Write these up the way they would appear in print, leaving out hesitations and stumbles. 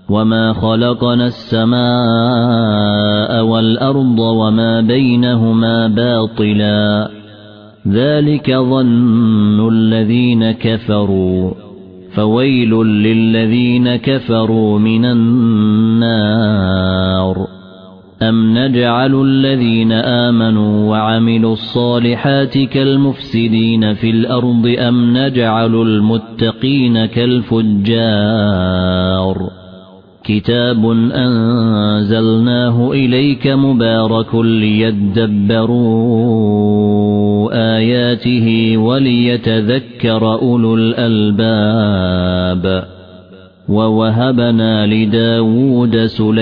وما خلقنا السماء والأرض وما بينهما باطلا ذلك ظن الذين كفروا فويل للذين كفروا من النار أم نجعل الذين آمنوا وعملوا الصالحات كالمفسدين في الأرض أم نجعل المتقين كالفجار كتاب أنزلناه إليك مبارك ليدبروا آياته وليتذكر أولو الألباب ووهبنا لداود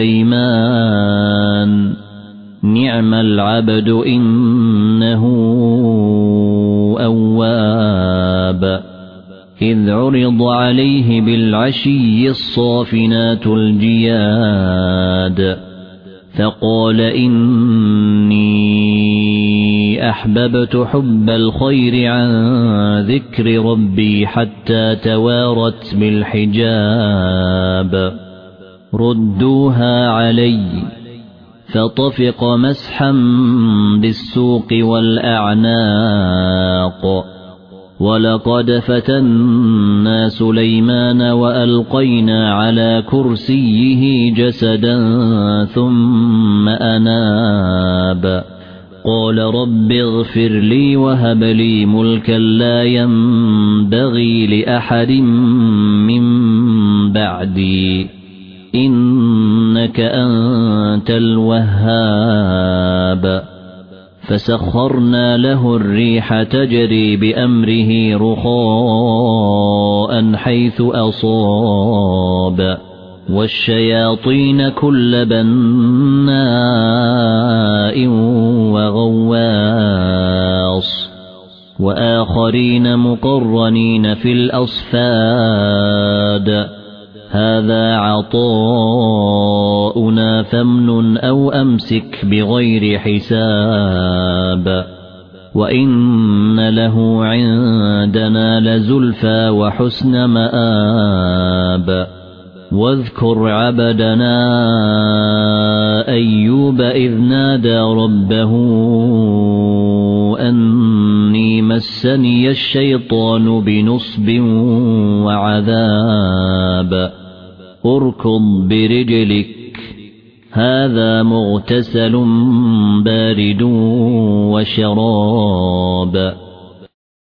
سليمان نعم العبد إنه أواب إذ عرض عليه بالعشي الصافنات الجياد فقال إني أحببت حب الخير عن ذكر ربي حتى توارت بالحجاب ردوها علي فطفق مسحا بالسوق والأعناق ولقد فتنا سليمان وألقينا على كرسيه جسدا ثم أناب قال رب اغفر لي وهب لي ملكا لا ينبغي لأحد من بعدي إنك أنت الوهاب فسخرنا له الريح تجري بأمره رخاء حيث أصاب والشياطين كل بناء وغواص وآخرين مقرنين في الأصفاد هذا عطاؤنا فامنن أو أمسك بغير حساب وإن له عندنا لزلفى وحسن مآب واذكر عبدنا أيوب إذ نادى ربه أني مسني الشيطان بنصب وعذاب اركض برجلك هذا مغتسل بارد وشراب